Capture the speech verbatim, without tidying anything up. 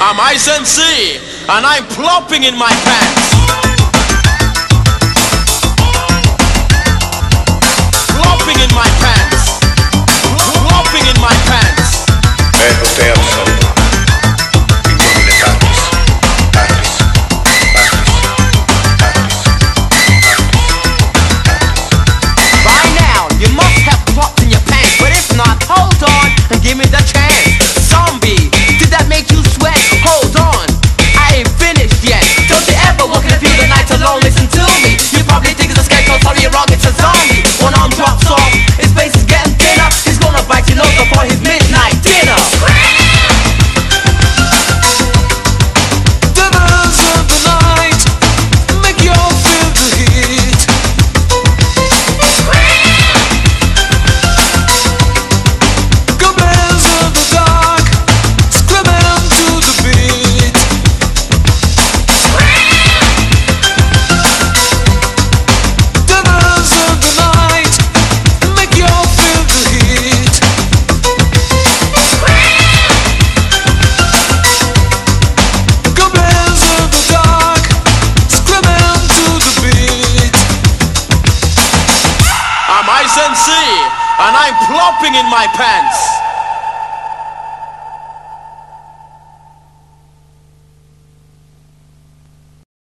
I'm Ice M C, and I'm plopping in my pants. Plopping in my pants. Plopping in my pants. Ecco te al solito. Il nome di Patrice. Patrice. Patrice. By now, you must have plopped in your pants, but if not, hold on and give me the chance. Zombie, did that make you sweat? Hold on, I ain't finished yet. Don't you ever walk in the field at night alone, listen to me. You probably think it's a scarecrow, sorry you're wrong, it's a zombie. One arm drops off, his face is getting thinner. He's gonna bite your nose before his midnight dinner. Devils of the night, make you all feel the heat. Goblins of the dark, screaming to the beat. Devils of the night, make you all feel the heat. Goblins of the dark, screaming to the beat. I'm Ice M C, and I'm plopping in my pants.